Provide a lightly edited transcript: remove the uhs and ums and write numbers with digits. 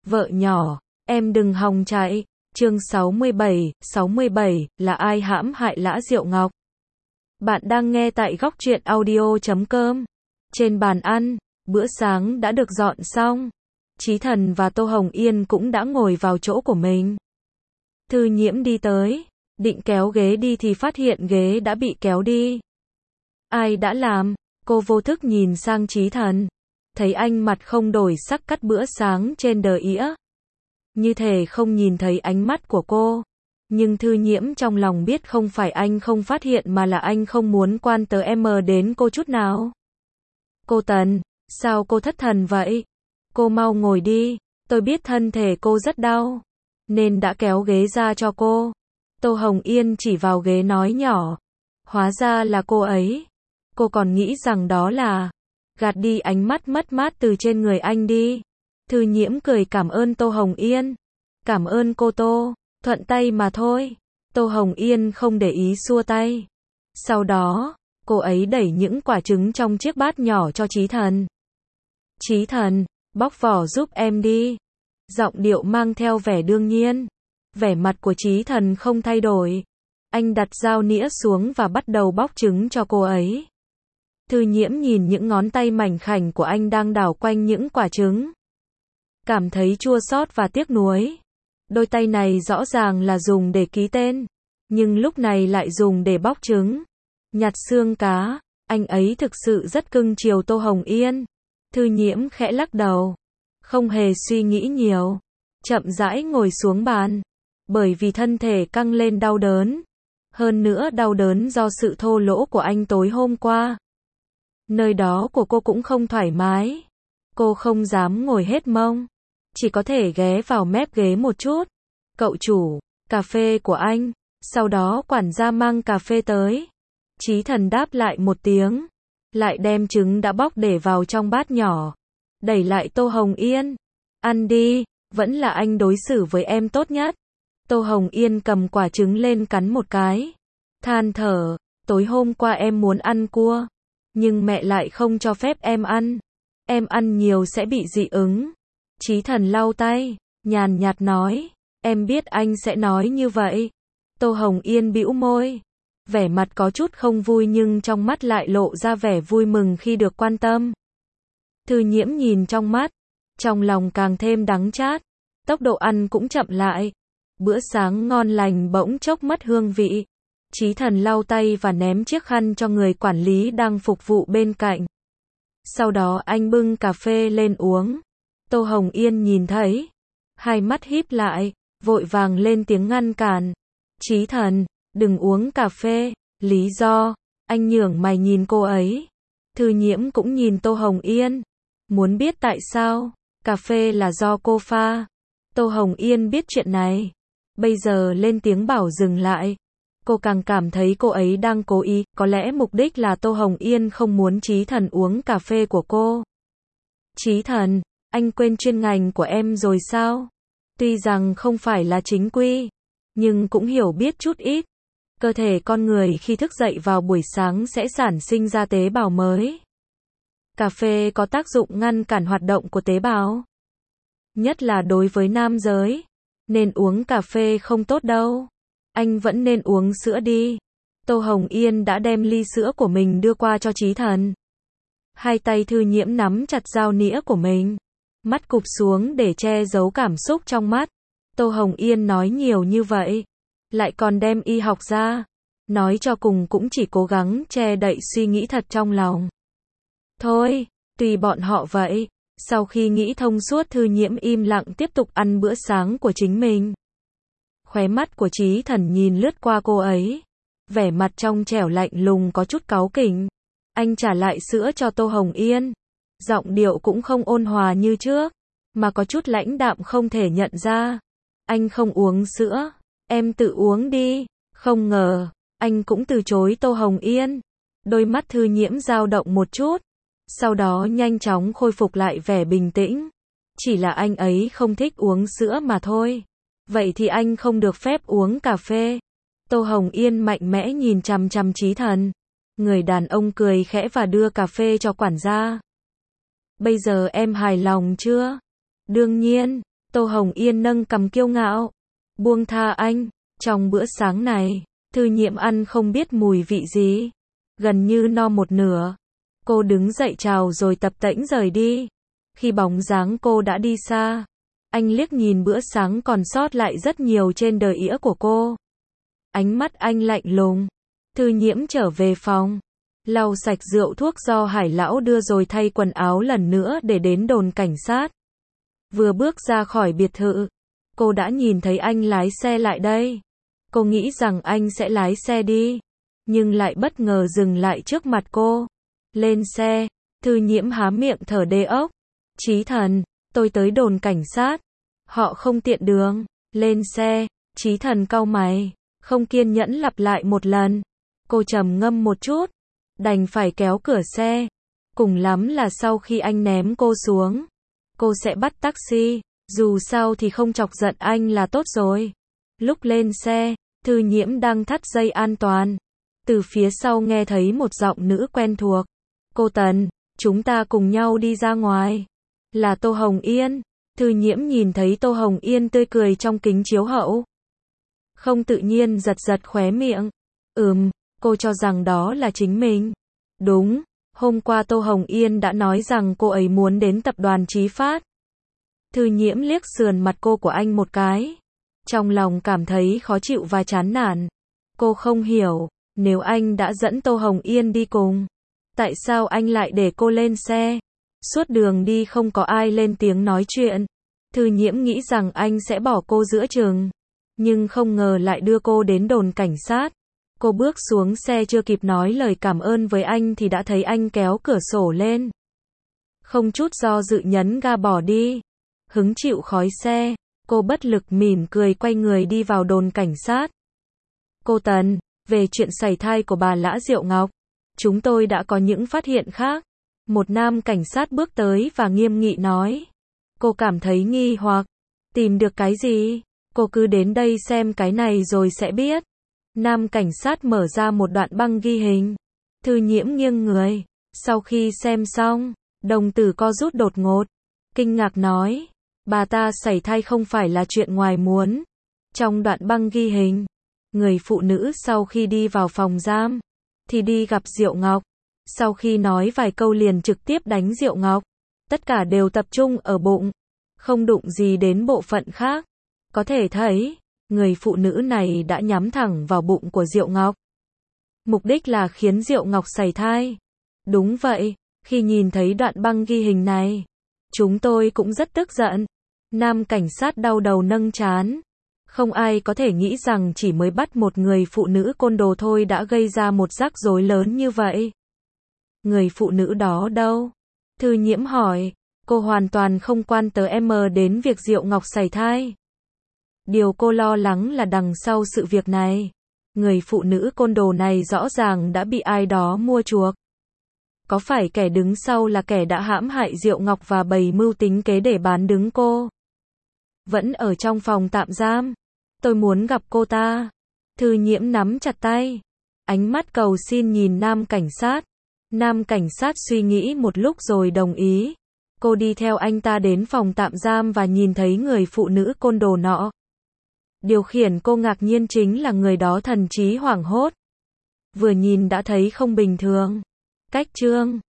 Vợ nhỏ, em đừng hòng chạy. Chương 67, là ai hãm hại Lã Diệu Ngọc? Bạn đang nghe tại góc truyện audio.com. Trên bàn ăn, bữa sáng đã được dọn xong. Chí Thần và Tô Hồng Yên cũng đã ngồi vào chỗ của mình. Thư Nhiễm đi tới, định kéo ghế đi thì phát hiện ghế đã bị kéo đi. Ai đã làm? Cô vô thức nhìn sang Chí Thần. Thấy anh mặt không đổi sắc cắt bữa sáng trên đờ ĩa. Như thể không nhìn thấy ánh mắt của cô. Nhưng Thư Nhiễm trong lòng biết không phải anh không phát hiện mà là anh không muốn quan tới em đến cô chút nào. Cô Tần, sao cô thất thần vậy? Cô mau ngồi đi, tôi biết thân thể cô rất đau, nên đã kéo ghế ra cho cô. Tô Hồng Yên chỉ vào ghế nói nhỏ. Hóa ra là cô ấy. Cô còn nghĩ rằng đó là gạt đi ánh mắt mất mát từ trên người anh đi. Thư Nhiễm cười cảm ơn Tô Hồng Yên. Cảm ơn cô Tô, thuận tay mà thôi. Tô Hồng Yên không để ý xua tay. Sau đó, cô ấy đẩy những quả trứng trong chiếc bát nhỏ cho Chí Thần. Chí Thần, bóc vỏ giúp em đi. Giọng điệu mang theo vẻ đương nhiên. Vẻ mặt của Chí Thần không thay đổi. Anh đặt dao nĩa xuống và bắt đầu bóc trứng cho cô ấy. Thư Nhiễm nhìn những ngón tay mảnh khảnh của anh đang đảo quanh những quả trứng. Cảm thấy chua xót và tiếc nuối. Đôi tay này rõ ràng là dùng để ký tên, nhưng lúc này lại dùng để bóc trứng, nhặt xương cá. Anh ấy thực sự rất cưng chiều Tô Hồng Yên. Thư Nhiễm khẽ lắc đầu, không hề suy nghĩ nhiều, chậm rãi ngồi xuống bàn. Bởi vì thân thể căng lên đau đớn, hơn nữa đau đớn do sự thô lỗ của anh tối hôm qua. Nơi đó của cô cũng không thoải mái. Cô không dám ngồi hết mông, chỉ có thể ghé vào mép ghế một chút. Cậu chủ, cà phê của anh. Sau đó quản gia mang cà phê tới. Chí Thần đáp lại một tiếng, lại đem trứng đã bóc để vào trong bát nhỏ, đẩy lại Tô Hồng Yên. Ăn đi, vẫn là anh đối xử với em tốt nhất. Tô Hồng Yên cầm quả trứng lên cắn một cái, than thở, tối hôm qua em muốn ăn cua, nhưng mẹ lại không cho phép em ăn. Em ăn nhiều sẽ bị dị ứng. Chí Thần lau tay, nhàn nhạt nói, em biết anh sẽ nói như vậy. Tô Hồng Yên bĩu môi, vẻ mặt có chút không vui nhưng trong mắt lại lộ ra vẻ vui mừng khi được quan tâm. Thư Nhiễm nhìn trong mắt, trong lòng càng thêm đắng chát, tốc độ ăn cũng chậm lại. Bữa sáng ngon lành bỗng chốc mất hương vị. Chí Thần lau tay và ném chiếc khăn cho người quản lý đang phục vụ bên cạnh. Sau đó anh bưng cà phê lên uống. Tô Hồng Yên nhìn thấy, hai mắt híp lại, vội vàng lên tiếng ngăn cản. Chí Thần, đừng uống cà phê. Lý do? Anh nhướng mày nhìn cô ấy. Thư Nhiễm cũng nhìn Tô Hồng Yên. Muốn biết tại sao? Cà phê là do cô pha. Tô Hồng Yên biết chuyện này. Bây giờ lên tiếng bảo dừng lại. Cô càng cảm thấy cô ấy đang cố ý, có lẽ mục đích là Tô Hồng Yên không muốn Chí Thần uống cà phê của cô. Chí Thần, anh quên chuyên ngành của em rồi sao? Tuy rằng không phải là chính quy, nhưng cũng hiểu biết chút ít. Cơ thể con người khi thức dậy vào buổi sáng sẽ sản sinh ra tế bào mới. Cà phê có tác dụng ngăn cản hoạt động của tế bào. Nhất là đối với nam giới. Nên uống cà phê không tốt đâu. Anh vẫn nên uống sữa đi. Tô Hồng Yên đã đem ly sữa của mình đưa qua cho Chí Thần. Hai tay Thư Nhiễm nắm chặt dao nĩa của mình, mắt cụp xuống để che giấu cảm xúc trong mắt. Tô Hồng Yên nói nhiều như vậy, lại còn đem y học ra, nói cho cùng cũng chỉ cố gắng che đậy suy nghĩ thật trong lòng. Thôi, tùy bọn họ vậy. Sau khi nghĩ thông suốt, Thư Nhiễm im lặng tiếp tục ăn bữa sáng của chính mình. Khóe mắt của Chí Thần nhìn lướt qua cô ấy, vẻ mặt trong trẻo lạnh lùng có chút cáu kỉnh. Anh trả lại sữa cho Tô Hồng Yên, giọng điệu cũng không ôn hòa như trước, mà có chút lãnh đạm không thể nhận ra. Anh không uống sữa, em tự uống đi. Không ngờ, anh cũng từ chối Tô Hồng Yên. Đôi mắt Thư Nhiễm dao động một chút, sau đó nhanh chóng khôi phục lại vẻ bình tĩnh. Chỉ là anh ấy không thích uống sữa mà thôi. Vậy thì anh không được phép uống cà phê. Tô Hồng Yên mạnh mẽ nhìn chằm chằm Chí Thần. Người đàn ông cười khẽ và đưa cà phê cho quản gia. Bây giờ em hài lòng chưa? Đương nhiên, Tô Hồng Yên nâng cằm kiêu ngạo. Buông tha anh. Trong bữa sáng này, Thư Nhiễm ăn không biết mùi vị gì. Gần như no một nửa. Cô đứng dậy chào rồi tập tễnh rời đi. Khi bóng dáng cô đã đi xa, anh liếc nhìn bữa sáng còn sót lại rất nhiều trên đời ĩa của cô. Ánh mắt anh lạnh lùng. Thư Nhiễm trở về phòng, lau sạch rượu thuốc do Hải lão đưa rồi thay quần áo lần nữa để đến đồn cảnh sát. Vừa bước ra khỏi biệt thự, cô đã nhìn thấy anh lái xe lại đây. Cô nghĩ rằng anh sẽ lái xe đi, nhưng lại bất ngờ dừng lại trước mặt cô. Lên xe. Thư Nhiễm há miệng thở đê ốc. Chí Thần, tôi tới đồn cảnh sát. Họ không tiện đường. Lên xe. Chí Thần cau mày, không kiên nhẫn lặp lại một lần. Cô trầm ngâm một chút, đành phải kéo cửa xe. Cùng lắm là sau khi anh ném cô xuống, cô sẽ bắt taxi. Dù sao thì không chọc giận anh là tốt rồi. Lúc lên xe, Thư Nhiễm đang thắt dây an toàn. Từ phía sau nghe thấy một giọng nữ quen thuộc. Cô Tần, chúng ta cùng nhau đi ra ngoài. Là Tô Hồng Yên. Thư Nhiễm nhìn thấy Tô Hồng Yên tươi cười trong kính chiếu hậu. Không tự nhiên giật giật khóe miệng. Cô cho rằng đó là chính mình. Đúng, hôm qua Tô Hồng Yên đã nói rằng cô ấy muốn đến tập đoàn Chí Phát. Thư Nhiễm liếc sườn mặt cô của anh một cái. Trong lòng cảm thấy khó chịu và chán nản. Cô không hiểu, nếu anh đã dẫn Tô Hồng Yên đi cùng, tại sao anh lại để cô lên xe? Suốt đường đi không có ai lên tiếng nói chuyện. Thư Nhiễm nghĩ rằng anh sẽ bỏ cô giữa chừng, nhưng không ngờ lại đưa cô đến đồn cảnh sát. Cô bước xuống xe chưa kịp nói lời cảm ơn với anh thì đã thấy anh kéo cửa sổ lên. Không chút do dự nhấn ga bỏ đi. Hứng chịu khói xe, cô bất lực mỉm cười quay người đi vào đồn cảnh sát. Cô Tần, về chuyện sảy thai của bà Lã Diệu Ngọc, chúng tôi đã có những phát hiện khác. Một nam cảnh sát bước tới và nghiêm nghị nói. Cô cảm thấy nghi hoặc. Tìm được cái gì? Cô cứ đến đây xem cái này rồi sẽ biết. Nam cảnh sát mở ra một đoạn băng ghi hình. Thư Nhiễm nghiêng người. Sau khi xem xong, đồng tử co rút đột ngột. Kinh ngạc nói. Bà ta sảy thai không phải là chuyện ngoài muốn. Trong đoạn băng ghi hình, người phụ nữ sau khi đi vào phòng giam, thì đi gặp Diệu Ngọc. Sau khi nói vài câu liền trực tiếp đánh Diệu Ngọc. Tất cả đều tập trung ở bụng, không đụng gì đến bộ phận khác. Có thể thấy, người phụ nữ này đã nhắm thẳng vào bụng của Diệu Ngọc. Mục đích là khiến Diệu Ngọc sảy thai. Đúng vậy, khi nhìn thấy đoạn băng ghi hình này, chúng tôi cũng rất tức giận. Nam cảnh sát đau đầu nâng trán. Không ai có thể nghĩ rằng chỉ mới bắt một người phụ nữ côn đồ thôi đã gây ra một rắc rối lớn như vậy. Người phụ nữ đó đâu? Thư Nhiễm hỏi. Cô hoàn toàn không quan tâm đến việc Diệu Ngọc sảy thai. Điều cô lo lắng là đằng sau sự việc này, người phụ nữ côn đồ này rõ ràng đã bị ai đó mua chuộc. Có phải kẻ đứng sau là kẻ đã hãm hại Diệu Ngọc và bày mưu tính kế để bán đứng cô? Vẫn ở trong phòng tạm giam. Tôi muốn gặp cô ta. Thư Nhiễm nắm chặt tay, ánh mắt cầu xin nhìn nam cảnh sát. Nam cảnh sát suy nghĩ một lúc rồi đồng ý. Cô đi theo anh ta đến phòng tạm giam và nhìn thấy người phụ nữ côn đồ nọ. Điều khiến cô ngạc nhiên chính là người đó thần trí hoảng hốt. Vừa nhìn đã thấy không bình thường. Cách trương